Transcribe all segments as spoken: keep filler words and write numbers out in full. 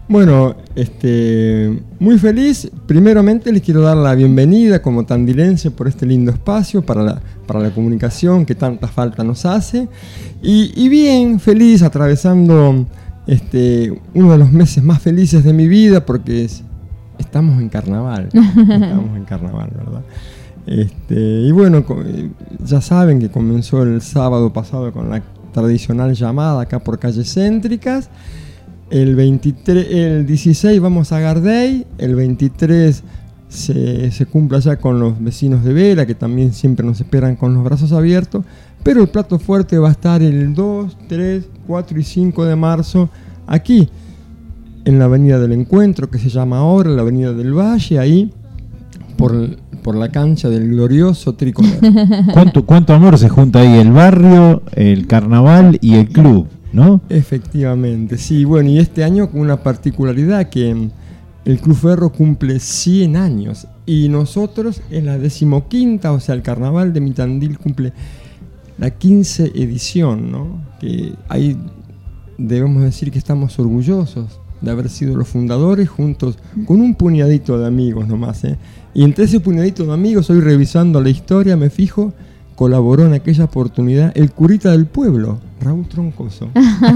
Bueno, este, muy feliz. Primeramente les quiero dar la bienvenida como tandilense por este lindo espacio para la, para la comunicación que tanta falta nos hace. Y, y bien feliz atravesando este, uno de los meses más felices de mi vida porque es, estamos en carnaval. Estamos en carnaval, ¿verdad? Este, y bueno, ya saben que comenzó el sábado pasado con la tradicional llamada acá por calles céntricas. El, veintitrés, el dieciséis vamos a Gardey, el veintitrés se, se cumple allá con los vecinos de Vera, que también siempre nos esperan con los brazos abiertos, pero el plato fuerte va a estar el dos, tres, cuatro y cinco de marzo aquí, en la Avenida del Encuentro, que se llama ahora la Avenida del Valle, ahí por, por la cancha del glorioso tricolor. ¿Cuánto, cuánto amor se junta ahí? El barrio, el carnaval y el club, ¿no? Efectivamente, sí. Bueno, y este año con una particularidad que el Club Ferro cumple cien años y nosotros en la decimoquinta, o sea, el Carnaval de Mitandil cumple la quince edición, ¿no? Que ahí debemos decir que estamos orgullosos de haber sido los fundadores juntos con un puñadito de amigos nomás, ¿eh? Y entre ese puñadito de amigos, hoy revisando la historia, me fijo, colaboró en aquella oportunidad el curita del pueblo, Raúl Troncoso.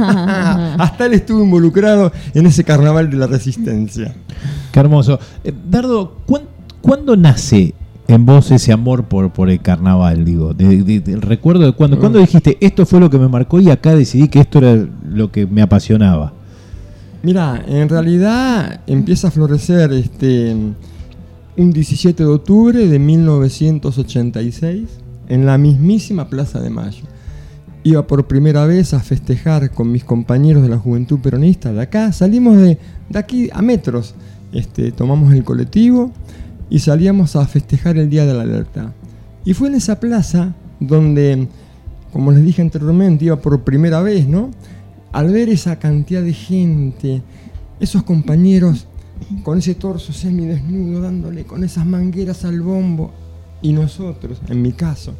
Hasta él estuvo involucrado en ese carnaval de la Resistencia. Qué hermoso. Eh, Dardo, ¿cuán, ¿cuándo nace en vos ese amor por, por el carnaval? Digo, de, de, de, el recuerdo de cuando, ¿cuándo dijiste esto fue lo que me marcó y acá decidí que esto era lo que me apasionaba? Mirá, en realidad empieza a florecer este, un diecisiete de octubre de mil novecientos ochenta y seis en la mismísima Plaza de Mayo. Iba por primera vez a festejar con mis compañeros de la Juventud Peronista de acá. Salimos de, de aquí a metros, este, tomamos el colectivo y salíamos a festejar el Día de la Libertad. Y fue en esa plaza donde, como les dije anteriormente, iba por primera vez, ¿no? Al ver esa cantidad de gente, esos compañeros con ese torso semidesnudo dándole con esas mangueras al bombo, y nosotros, en mi caso,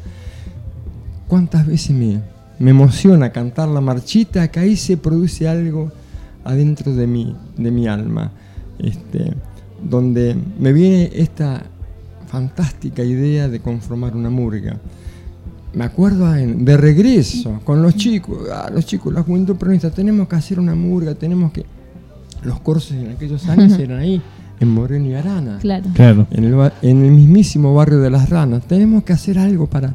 cuántas veces me, me emociona cantar la marchita, que ahí se produce algo adentro de mí, de mi alma, este, donde me viene esta fantástica idea de conformar una murga. Me acuerdo de regreso con los chicos, ah, los chicos, la Juventud Peronista, tenemos que hacer una murga, tenemos que... Los cursos en aquellos años eran ahí, en Moreno y Arana, claro. Claro. En, el, en el mismísimo barrio de Las Ranas. Tenemos que hacer algo para,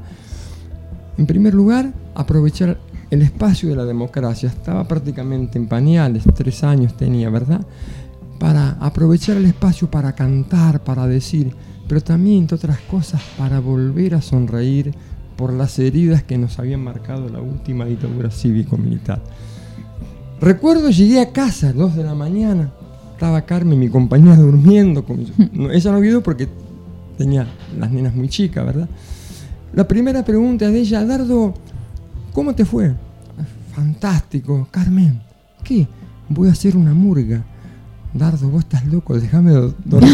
en primer lugar, aprovechar el espacio de la democracia. Estaba prácticamente en pañales, tres años tenía, ¿verdad? Para aprovechar el espacio para cantar, para decir, pero también, entre otras cosas, para volver a sonreír por las heridas que nos habían marcado la última dictadura cívico-militar. Recuerdo, llegué a casa a dos de la mañana, estaba Carmen, mi compañera, durmiendo. Con... No, ella no vio porque tenía las nenas muy chicas, ¿verdad? La primera pregunta de ella, Dardo, ¿cómo te fue? Fantástico. Carmen, ¿qué? Voy a hacer una murga. Dardo, vos estás loco, déjame dormir.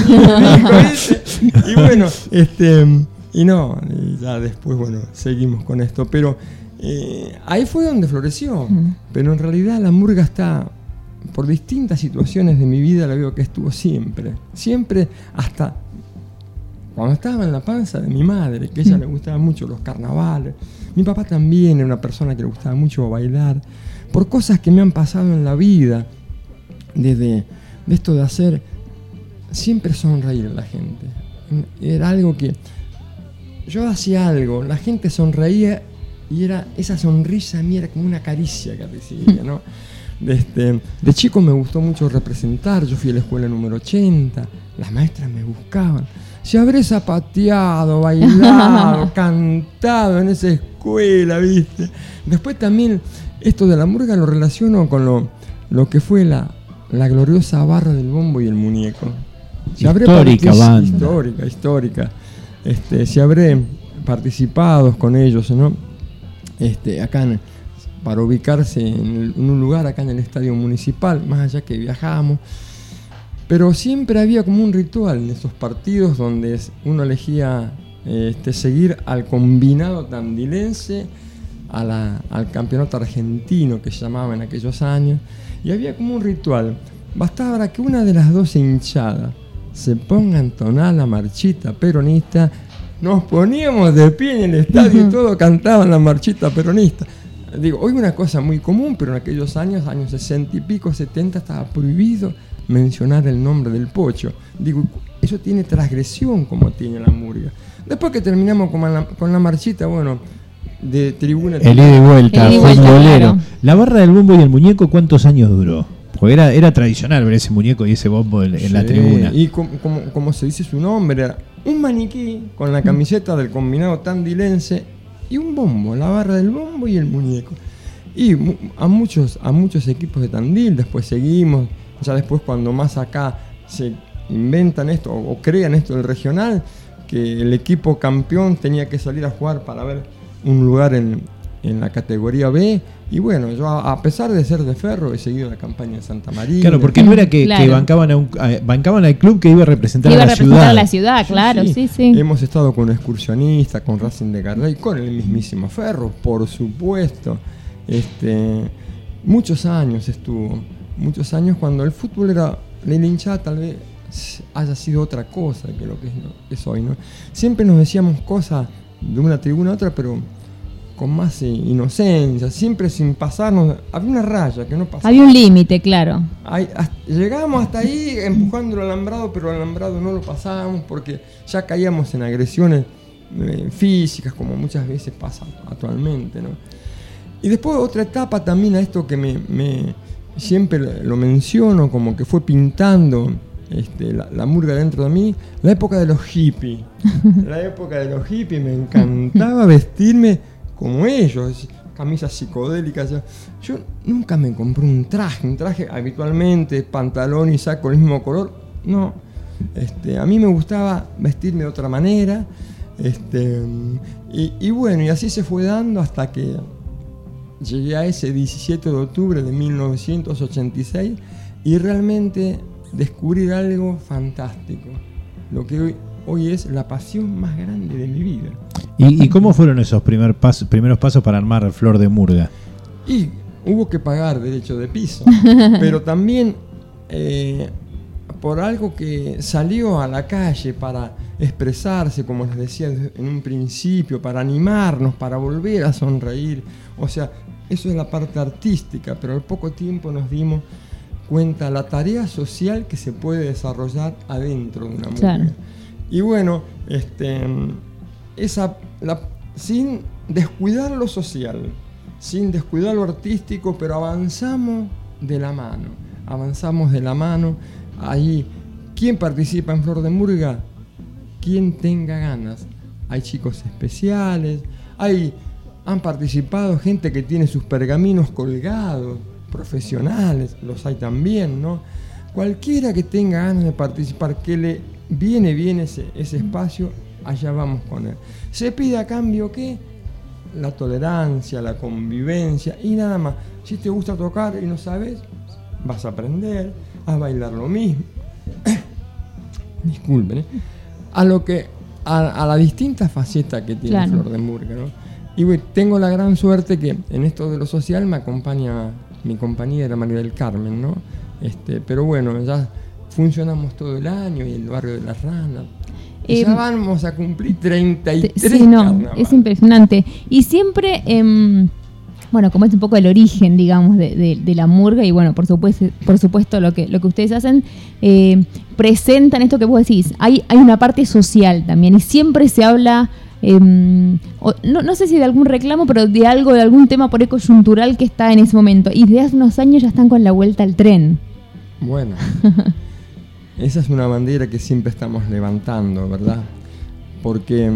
Y bueno, este... Y no, y ya después, bueno, seguimos con esto. Pero eh, ahí fue donde floreció. Uh-huh. Pero en realidad la murga está, por distintas situaciones de mi vida, la veo que estuvo siempre. Siempre, hasta cuando estaba en la panza de mi madre, que a ella uh-huh. le gustaban mucho los carnavales. Mi papá también era una persona que le gustaba mucho bailar. Por cosas que me han pasado en la vida, desde de esto de hacer, siempre sonreír a la gente. Era algo que... Yo hacía algo, la gente sonreía y era esa sonrisa mía era como una caricia que recibía, ¿no? De, este, de chico me gustó mucho representar, yo fui a la escuela número ochenta, las maestras me buscaban. Si habré zapateado, bailado, cantado en esa escuela, ¿viste? Después también esto de la murga lo relaciono con lo, lo que fue la, la gloriosa barra del bombo y el muñeco. Si histórica banda. Histórica, histórica. Este, si habré participado con ellos, ¿no? Este, acá en, para ubicarse en, el, en un lugar acá en el estadio municipal, más allá que viajábamos, pero siempre había como un ritual en esos partidos donde uno elegía este, seguir al combinado tandilense, a la, al campeonato argentino que se llamaba en aquellos años, y había como un ritual. bastaba que una de las dos hinchadas se ponga a entonar la marchita peronista, nos poníamos de pie en el estadio y todos cantaban la marchita peronista. Digo, hoy una cosa muy común, pero en aquellos años, años sesenta y pico, setenta, estaba prohibido mencionar el nombre del Pocho. Digo, eso tiene transgresión como tiene la murga. Después que terminamos con la, con la marchita, bueno, de tribuna... El ida y vuelta, El ida y vuelta, futbolero. claro. La barra del bombo y el muñeco, ¿cuántos años duró? Porque era, era tradicional ver ese muñeco y ese bombo en, en la Sí, tribuna. Y como, como, como se dice su nombre, era un maniquí con la camiseta del combinado tandilense y un bombo, la barra del bombo y el muñeco. Y mu- a muchos, a muchos equipos de Tandil, después seguimos, ya después cuando más acá se inventan esto o, o crean esto del regional, que el equipo campeón tenía que salir a jugar para ver un lugar en, en la categoría B. Y bueno, yo a, a pesar de ser de Ferro he seguido la campaña de Santa María. Claro, porque no era que, Claro. que bancaban, a un, a- bancaban al club que iba a representar Iba a a la representar ciudad. a la ciudad, claro, sí, sí. Hemos estado con excursionistas, con Racing de Carrey, con el mismísimo Ferro, por supuesto. Este, muchos años estuvo, muchos años cuando el fútbol era, la hinchada tal vez haya sido otra cosa que lo que es, ¿no? es hoy, ¿no? Siempre nos decíamos cosas de una tribuna a otra, pero con más eh, inocencia, siempre sin pasarnos, había una raya que no pasaba. Había un límite, claro. Ahí, hasta- llegábamos hasta ahí empujando el alambrado, pero el alambrado no lo pasábamos porque ya caíamos en agresiones eh, físicas, como muchas veces pasa actualmente, ¿no? Y después otra etapa también a esto que me, me- siempre lo menciono, como que fue pintando este, la, la murga dentro de mí, la época de los hippies. La época de los hippies, me encantaba vestirme como ellos, camisas psicodélicas. Yo, yo nunca me compré un traje, un traje habitualmente, pantalón y saco del mismo color. No, este, a mí me gustaba vestirme de otra manera. Este, y, y bueno, y así se fue dando hasta que llegué a ese diecisiete de octubre de mil novecientos ochenta y seis y realmente descubrir algo fantástico, lo que hoy, hoy es la pasión más grande de mi vida. ¿Y, y cómo fueron esos primer pasos, primeros pasos para armar Flor de Murga? Y hubo que pagar derecho de piso, pero también eh, por algo que salió a la calle para expresarse, como les decía en un principio, para animarnos, para volver a sonreír. O sea, eso es la parte artística, pero al poco tiempo nos dimos cuenta la tarea social que se puede desarrollar adentro de una murga. Claro. Y bueno, este, esa, la, sin descuidar lo social, sin descuidar lo artístico, pero avanzamos de la mano, avanzamos de la mano. Ahí, ¿quién participa en Flor de Murga? Quien tenga ganas. Hay chicos especiales, hay, han participado gente que tiene sus pergaminos colgados, profesionales, los hay también, ¿no? Cualquiera que tenga ganas de participar, que le viene bien ese, ese espacio, allá vamos con él. Se pide a cambio ¿qué? La tolerancia, la convivencia y nada más. Si te gusta tocar y no sabes, vas a aprender a bailar lo mismo. Disculpen, ¿eh? A lo que a, a la distinta faceta que tiene Claro. Flor de Murga, ¿no? Y bueno, tengo la gran suerte que en esto de lo social me acompaña mi compañera María del Carmen, ¿no? Este, pero bueno, ya funcionamos todo el año y el barrio de las ranas. Y Eh, ya vamos a cumplir treinta y tres Sí, no, carnavales. es impresionante. Y siempre, em, bueno, como es un poco el origen, digamos, de, de- de la murga, y bueno, por supuesto, por supuesto lo que, lo que ustedes hacen, eh, presentan esto que vos decís. Hay, hay una parte social también, y siempre se habla, em, o- no, no sé si de algún reclamo, pero de algo, de algún tema por ahí coyuntural que está en ese momento. Y desde hace unos años ya están con la vuelta al tren. Bueno, esa es una bandera que siempre estamos levantando, ¿verdad? Porque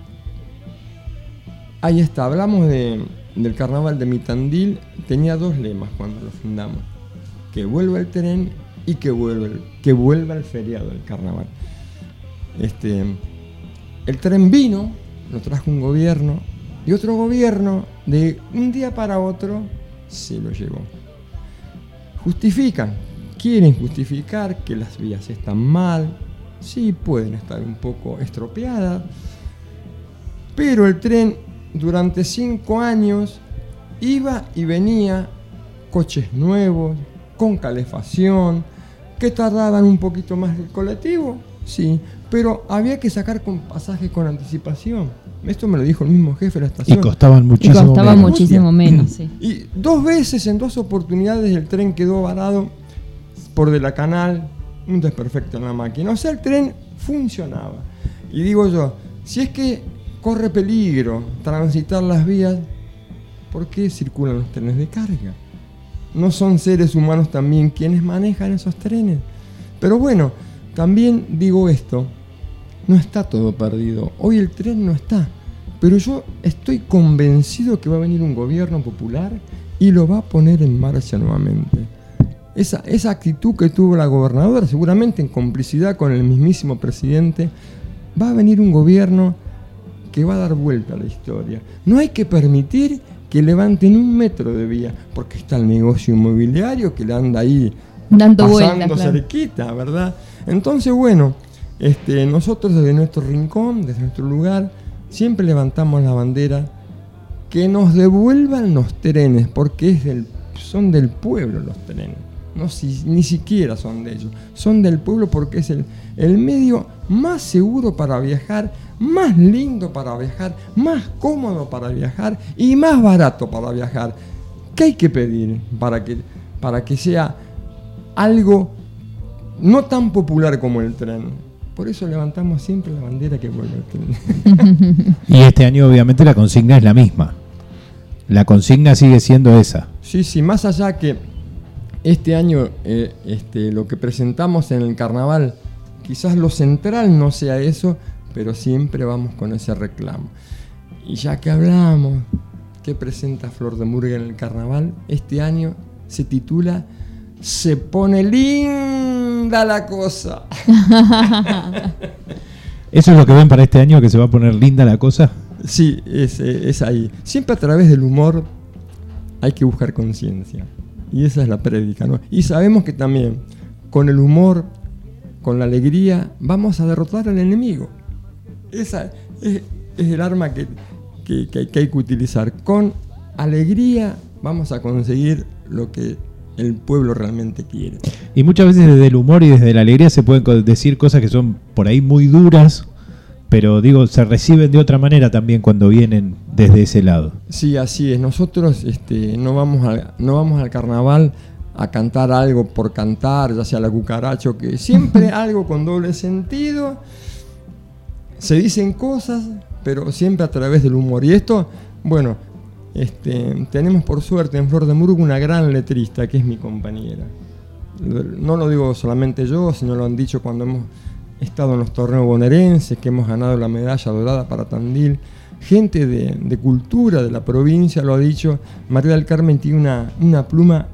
ahí está, hablamos de, del carnaval de Mitandil, tenía dos lemas cuando lo fundamos: que vuelva el tren y que vuelva el, que vuelva el feriado del carnaval. Este, el tren vino, lo trajo un gobierno, y otro gobierno de un día para otro se lo llevó. Justifican, quieren justificar que las vías están mal, sí pueden estar un poco estropeadas, pero el tren durante cinco años iba y venía, coches nuevos, con calefacción, ¿Que tardaban un poquito más el colectivo? Sí, pero había que sacar con pasajes con anticipación. Esto me lo dijo el mismo jefe de la estación. Y costaban muchísimo y costaba menos. muchísimo menos, sí. Y dos veces, en dos oportunidades, el tren quedó varado por de la canal, un desperfecto en la máquina. O sea, el tren funcionaba. Y digo yo, si es que corre peligro transitar las vías, ¿por qué circulan los trenes de carga? ¿No son seres humanos también quienes manejan esos trenes? Pero bueno, también digo esto, no está todo perdido. Hoy el tren no está, pero yo estoy convencido que va a venir un gobierno popular y lo va a poner en marcha nuevamente. Esa, esa actitud que tuvo la gobernadora, seguramente en complicidad con el mismísimo presidente, va a venir un gobierno que va a dar vuelta a la historia. No hay que permitir que levanten un metro de vía, porque está el negocio inmobiliario que le anda ahí dando pasando vueltas, claro. cerquita, ¿verdad? Entonces, bueno, este, nosotros desde nuestro rincón, desde nuestro lugar, siempre levantamos la bandera que nos devuelvan los trenes, porque es del, son del pueblo los trenes. No, si, ni siquiera son de ellos, son del pueblo porque es el, el medio más seguro para viajar, más lindo para viajar, más cómodo para viajar y más barato para viajar. ¿Qué hay que pedir para que, para que sea algo no tan popular como el tren? Por eso levantamos siempre la bandera que vuelve el tren. Y este año obviamente la consigna es la misma. La consigna sigue siendo esa. Sí, sí, más allá que este año eh, este, lo que presentamos en el carnaval, quizás lo central no sea eso, pero siempre vamos con ese reclamo. Y ya que hablamos, ¿qué presenta Flor de Murga en el carnaval? Este año se titula Se pone linda la cosa. ¿Eso es lo que ven para este año, que se va a poner linda la cosa? Sí, es, es ahí. Siempre a través del humor hay que buscar conciencia. Y esa es la prédica, ¿no? Y sabemos que también con el humor, con la alegría, vamos a derrotar al enemigo. Esa es, es el arma que, que, que, que hay que utilizar. Con alegría vamos a conseguir lo que el pueblo realmente quiere. Y muchas veces desde el humor y desde la alegría se pueden decir cosas que son por ahí muy duras, pero digo, se reciben de otra manera también cuando vienen desde ese lado. Sí, así es. Nosotros este, no, vamos a, no vamos al carnaval a cantar algo por cantar, ya sea la cucaracha o que siempre algo con doble sentido. Se dicen cosas, pero siempre a través del humor. Y esto, bueno, este, tenemos por suerte en Flor de Murga una gran letrista, que es mi compañera. No lo digo solamente yo, sino lo han dicho cuando hemos estado en los torneos bonaerenses, que hemos ganado la medalla dorada para Tandil. Gente de, de cultura de la provincia lo ha dicho. María del Carmen tiene una, una pluma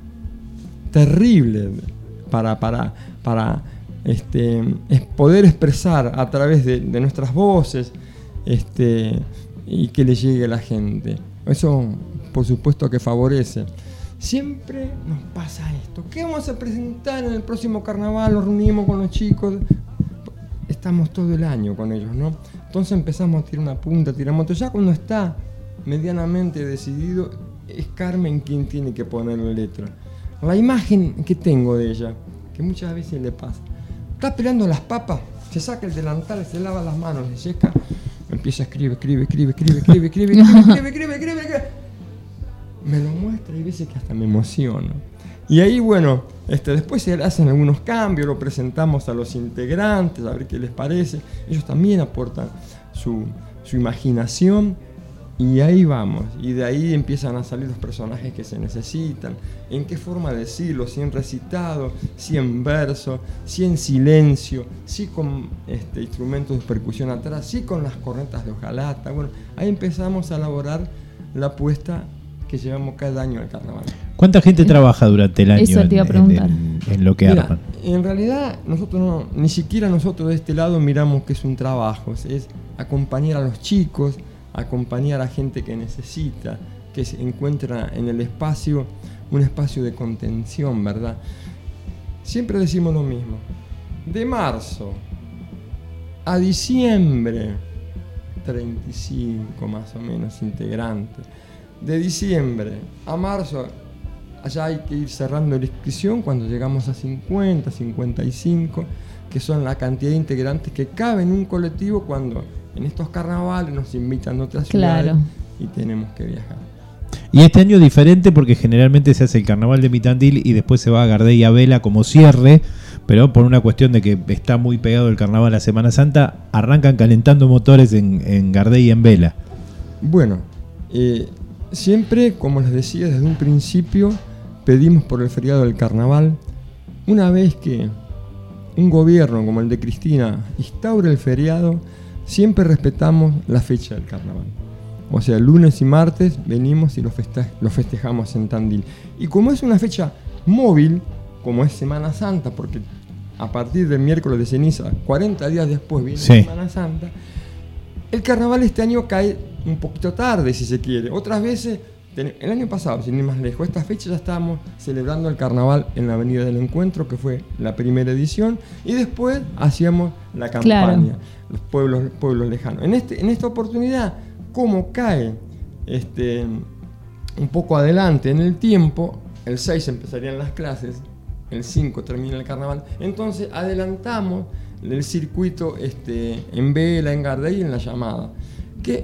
terrible para, para, para este, es poder expresar a través de, de nuestras voces este, y que le llegue a la gente. Eso, por supuesto, que favorece. Siempre nos pasa esto. ¿Qué vamos a presentar en el próximo carnaval? Nos reunimos con los chicos. Estamos todo el año con ellos, ¿no? Entonces empezamos a tirar una punta, tiramos otro. Ya cuando está medianamente decidido, es Carmen quien tiene que ponerle letra. La imagen que tengo de ella, que muchas veces le pasa, está peleando las papas, se saca el delantal, se lava las manos, se seca, empieza a escribir, escribe, escribe, escribe, escribe, escribe, escribe, escribe, escribe, escribe, escribe. Me lo muestra y hay veces que hasta me emociono. Y ahí, bueno, este, después se hacen algunos cambios, lo presentamos a los integrantes, a ver qué les parece. Ellos también aportan su, su imaginación y ahí vamos. Y de ahí empiezan a salir los personajes que se necesitan. En qué forma decirlo, si en recitado, si en verso, si en silencio, si con este, instrumentos de percusión atrás, si con las cornetas de hojalata. Bueno, ahí empezamos a elaborar la apuesta que llevamos cada año al carnaval. ¿Cuánta gente trabaja durante el año Eso te iba a en, preguntar. en, en lo que Mira, arman? En realidad, nosotros no, ni siquiera nosotros de este lado miramos que es un trabajo, es acompañar a los chicos, acompañar a gente que necesita, que se encuentra en el espacio, un espacio de contención, ¿verdad? Siempre decimos lo mismo. De marzo a diciembre, treinta y cinco más o menos integrantes. De diciembre a marzo allá hay que ir cerrando la inscripción cuando llegamos a cincuenta, cincuenta y cinco, que son la cantidad de integrantes que caben en un colectivo cuando en estos carnavales nos invitan a otras Claro. ciudades y tenemos que viajar. Y este año es diferente porque generalmente se hace el carnaval de Mitandil y después se va a Gardel y a Vela como cierre, pero por una cuestión de que está muy pegado el carnaval a Semana Santa, arrancan calentando motores en, en Gardel y en Vela. Bueno, eh, siempre, como les decía desde un principio, pedimos por el feriado del carnaval. Una vez que un gobierno como el de Cristina instaure el feriado, siempre respetamos la fecha del carnaval. O sea, lunes y martes venimos y lo, feste- lo festejamos en Tandil. Y como es una fecha móvil, como es Semana Santa, porque a partir del miércoles de ceniza, cuarenta días después viene Sí. Semana Santa, el carnaval este año cae un poquito tarde, si se quiere. Otras veces, ten- el año pasado, sin ir más lejos, esta fecha ya estábamos celebrando el carnaval en la Avenida del Encuentro, que fue la primera edición, y después hacíamos la campaña, Claro. los pueblos, pueblos lejanos. En, este, en esta oportunidad, como cae este, un poco adelante en el tiempo, el seis empezarían las clases, el cinco termina el carnaval, entonces adelantamos el circuito este, en Vela, en Gardel y en La Llamada, que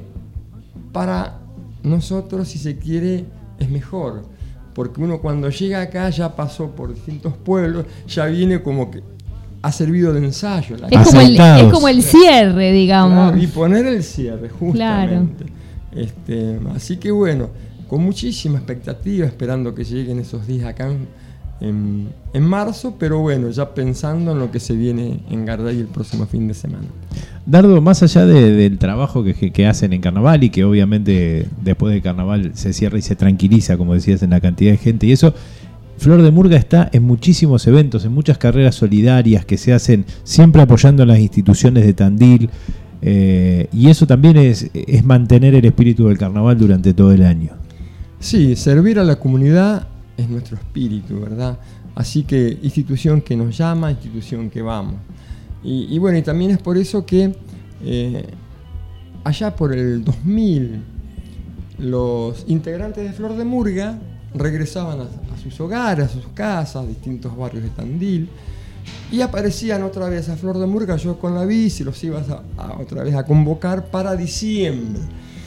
para nosotros, si se quiere, es mejor, porque uno cuando llega acá ya pasó por distintos pueblos, ya viene como que ha servido de ensayo. La Es como, el, Aceitados. es como el cierre, digamos. Claro, y poner el cierre, justamente. Claro. Este, así que bueno, con muchísima expectativa, esperando que lleguen esos días acá en, en, en marzo, pero bueno, ya pensando en lo que se viene en Gardel el próximo fin de semana. Dardo, más allá de- del trabajo que, que- que hacen en carnaval y que obviamente después del carnaval se cierra y se tranquiliza, como decías, en la cantidad de gente y eso, Flor de Murga está en muchísimos eventos, en muchas carreras solidarias que se hacen siempre apoyando a las instituciones de Tandil, eh, y eso también es, es mantener el espíritu del carnaval durante todo el año. Sí, servir a la comunidad es nuestro espíritu, ¿verdad? Así que institución que nos llama, institución que vamos. Y, y bueno, y también es por eso que eh, allá por el dos mil los integrantes de Flor de Murga regresaban a, a sus hogares, a sus casas, distintos barrios de Tandil, y aparecían otra vez a Flor de Murga. Yo con la bici los iba a, a otra vez a convocar para diciembre.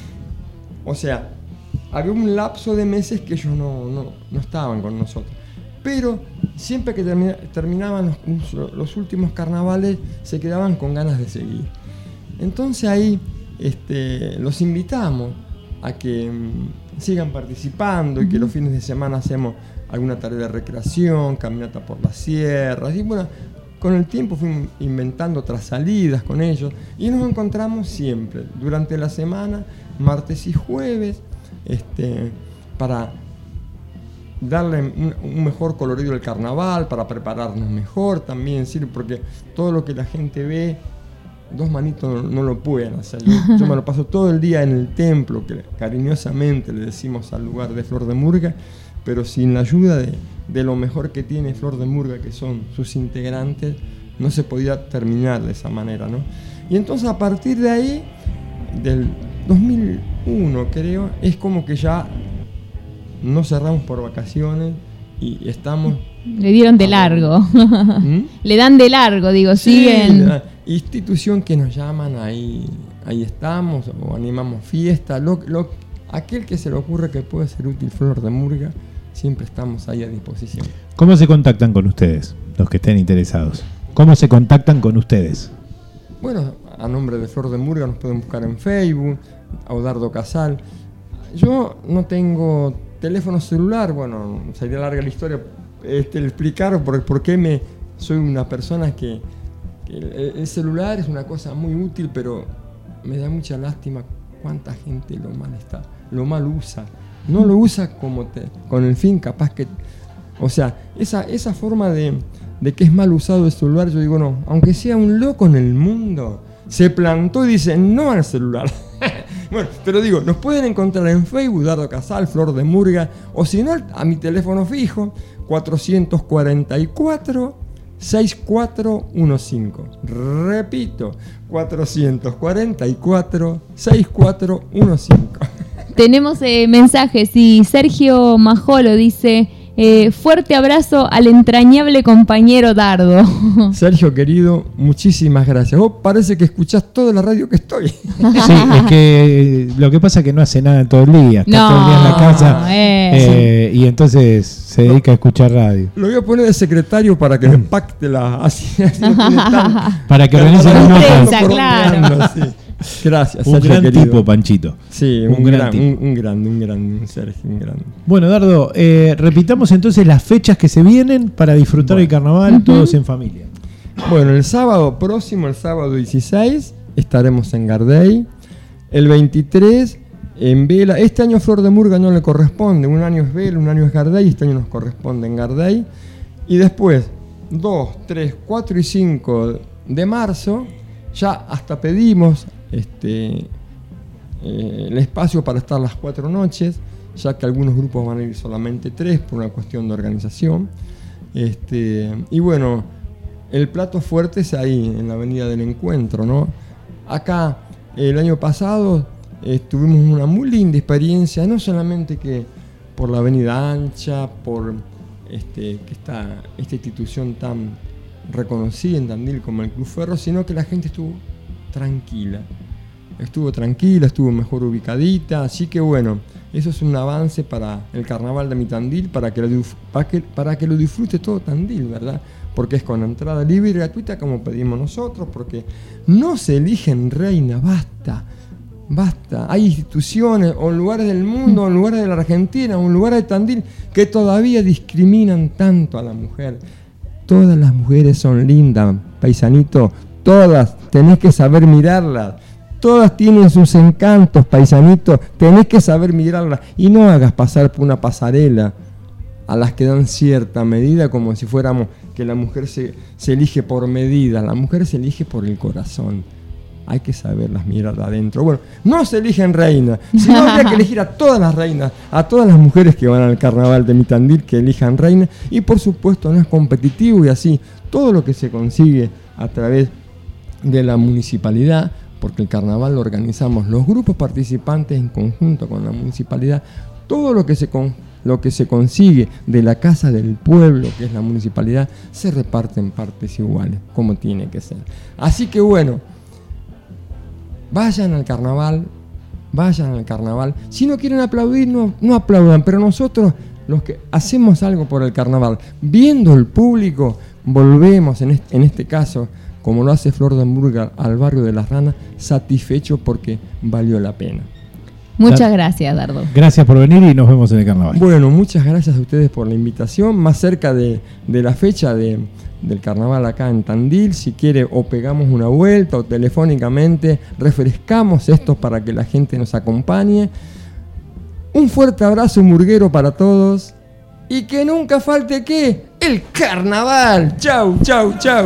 O sea, había un lapso de meses que ellos no, no, no estaban con nosotros. Pero siempre que termina, terminaban los, los últimos carnavales, se quedaban con ganas de seguir. Entonces ahí este, los invitamos a que mm, sigan participando y que los fines de semana hacemos alguna tarea de recreación, caminata por las sierras. Y bueno, con el tiempo fuimos inventando otras salidas con ellos y nos encontramos siempre, durante la semana, martes y jueves, este, para darle un, un mejor colorido al carnaval, para prepararnos mejor también, ¿sí? Porque todo lo que la gente ve, dos manitos no, no lo pueden hacer. Yo, yo me lo paso todo el día en el templo, que cariñosamente le decimos al lugar de Flor de Murga, pero sin la ayuda de, de lo mejor que tiene Flor de Murga, que son sus integrantes, no se podía terminar de esa manera, ¿no? Y entonces a partir de ahí, del dos mil uno creo, es como que ya no cerramos por vacaciones y estamos... Le dieron de largo. ¿Mm? Le dan de largo, digo, Sí, siguen. la institución que nos llaman, ahí, ahí estamos, o animamos fiestas, lo, lo, aquel que se le ocurre que puede ser útil Flor de Murga, siempre estamos ahí a disposición. ¿Cómo se contactan con ustedes, los que estén interesados? ¿Cómo se contactan con ustedes? Bueno, a nombre de Flor de Murga nos pueden buscar en Facebook, Audardo Casal. Yo no tengo teléfono celular, bueno, sería larga la historia este, el explicar por, por qué me, soy una persona que, que el, el celular es una cosa muy útil, pero me da mucha lástima cuánta gente lo mal está, lo mal usa. No lo usa como te, con el fin capaz que... O sea, esa, esa forma de, de que es mal usado el celular, yo digo, no, aunque sea un loco en el mundo, se plantó y dice no al celular. Bueno, pero digo, nos pueden encontrar en Facebook, Dardo Casal, Flor de Murga, o si no, a mi teléfono fijo, cuatrocientos cuarenta y cuatro, sesenta y cuatro quince. Repito, cuatrocientos cuarenta y cuatro, sesenta y cuatro quince. Tenemos eh, mensajes y Sergio Majolo dice, Eh, fuerte abrazo al entrañable compañero Dardo. Sergio, querido, muchísimas gracias. Vos parece que escuchás toda la radio que estoy. Sí, es que lo que pasa es que no hace nada todo el día. Está No, todo el día en la casa eh. eh, y entonces se dedica a escuchar radio. Lo voy a poner de secretario para que me pacte la... Así, así no tiene tan- Para que tan- organice tan- las notas. por dónde Claro. ando, sí. Gracias, Un Sergio, gran querido. tipo, Panchito. Sí, Un un, gran gran, tipo. un, un grande, un grande, Sergio, un grande. Bueno, Dardo, eh, repitamos entonces las fechas que se vienen para disfrutar Bueno. el carnaval Ujú. todos en familia. Bueno, el sábado próximo, el sábado dieciséis, estaremos en Gardey. El veintitrés, en Vela. Este año Flor de Murga no le corresponde. Un año es Vela, un año es Gardey. Este año nos corresponde en Gardey. Y después, dos, tres, cuatro y cinco de marzo, ya hasta pedimos este, eh, el espacio para estar las cuatro noches, ya que algunos grupos van a ir solamente tres por una cuestión de organización. Este, y bueno, el plato fuerte es ahí, en la Avenida del Encuentro, ¿no? Acá, el año pasado, eh, tuvimos una muy linda experiencia, no solamente que por la Avenida Ancha, por este, que está esta institución tan reconocida en Tandil como el Club Ferro, sino que la gente estuvo tranquila. Estuvo tranquila, estuvo mejor ubicadita, así que bueno, eso es un avance para el carnaval de mi Tandil, para que lo, dif- para que, para que lo disfrute todo Tandil, ¿verdad? Porque es con entrada libre y gratuita como pedimos nosotros, porque no se eligen reina, basta, basta. Hay instituciones o lugares del mundo, o lugares de la Argentina, o lugares de Tandil que todavía discriminan tanto a la mujer. Todas las mujeres son lindas, paisanito, todas, tenés que saber mirarlas. Todas tienen sus encantos, paisanito, tenés que saber mirarlas y no hagas pasar por una pasarela a las que dan cierta medida como si fuéramos que la mujer se, se elige por medida, la mujer se elige por el corazón. Hay que saberlas mirar de adentro. Bueno, no se eligen reinas, sino habría que elegir a todas las reinas, a todas las mujeres que van al carnaval de mi Tandil, que elijan reinas, y por supuesto no es competitivo y así, todo lo que se consigue a través de la municipalidad, porque el carnaval lo organizamos los grupos participantes en conjunto con la municipalidad, todo lo que se con, lo que se consigue de la casa del pueblo, que es la municipalidad, se reparte en partes iguales, como tiene que ser. Así que bueno, vayan al carnaval, vayan al carnaval. Si no quieren aplaudir, no, no aplaudan, pero nosotros, los que hacemos algo por el carnaval, viendo el público, volvemos en este, en este caso, como lo hace Flor de Murga, al barrio de Las Ranas, satisfecho porque valió la pena. Muchas Dar- gracias, Dardo. Gracias por venir y nos vemos en el carnaval. Bueno, muchas gracias a ustedes por la invitación. Más cerca de, de la fecha de, del carnaval acá en Tandil, si quiere o pegamos una vuelta o telefónicamente refrescamos esto para que la gente nos acompañe. Un fuerte abrazo murguero para todos y que nunca falte ¿qué? El carnaval. Chau, chau, chau.